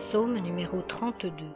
Psaume numéro 32.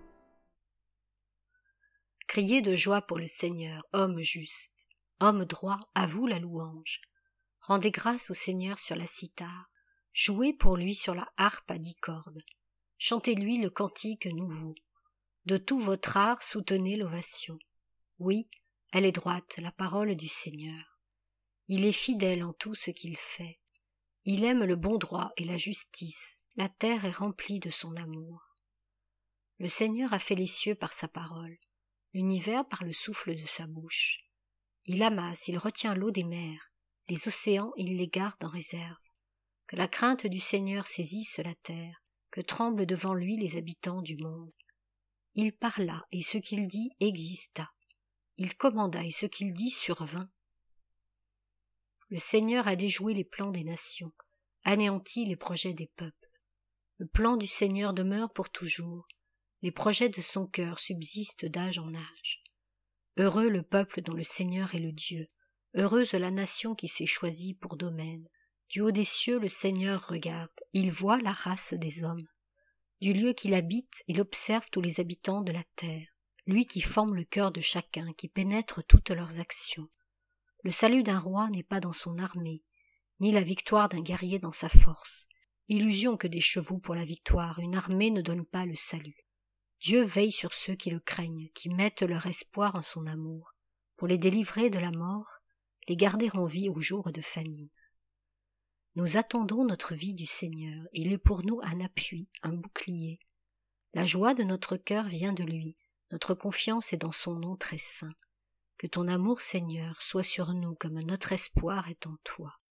Criez de joie pour le Seigneur, homme juste, homme droit, à vous la louange. Rendez grâce au Seigneur sur la cithare, jouez pour lui sur la harpe à 10 cordes. Chantez-lui le cantique nouveau. De tout votre art soutenez l'ovation. Oui, elle est droite, la parole du Seigneur. Il est fidèle en tout ce qu'il fait. Il aime le bon droit et la justice. La terre est remplie de son amour. Le Seigneur a fait les cieux par sa parole, l'univers par le souffle de sa bouche. Il amasse, il retient l'eau des mers, les océans il les garde en réserve. Que la crainte du Seigneur saisisse la terre, que tremblent devant lui les habitants du monde. Il parla, et ce qu'il dit exista. Il commanda, et ce qu'il dit survint. Le Seigneur a déjoué les plans des nations, anéanti les projets des peuples. Le plan du Seigneur demeure pour toujours, les projets de son cœur subsistent d'âge en âge. Heureux le peuple dont le Seigneur est le Dieu, heureuse la nation qui s'est choisie pour domaine. Du haut des cieux le Seigneur regarde, il voit la race des hommes. Du lieu qu'il habite, il observe tous les habitants de la terre, lui qui forme le cœur de chacun, qui pénètre toutes leurs actions. Le salut d'un roi n'est pas dans son armée, ni la victoire d'un guerrier dans sa force. Illusion que des chevaux pour la victoire, une armée ne donne pas le salut. Dieu veille sur ceux qui le craignent, qui mettent leur espoir en son amour, pour les délivrer de la mort, les garder en vie au jour de famine. Nous attendons notre vie du Seigneur, il est pour nous un appui, un bouclier. La joie de notre cœur vient de lui, notre confiance est dans son nom très saint. Que ton amour, Seigneur, soit sur nous comme notre espoir est en toi.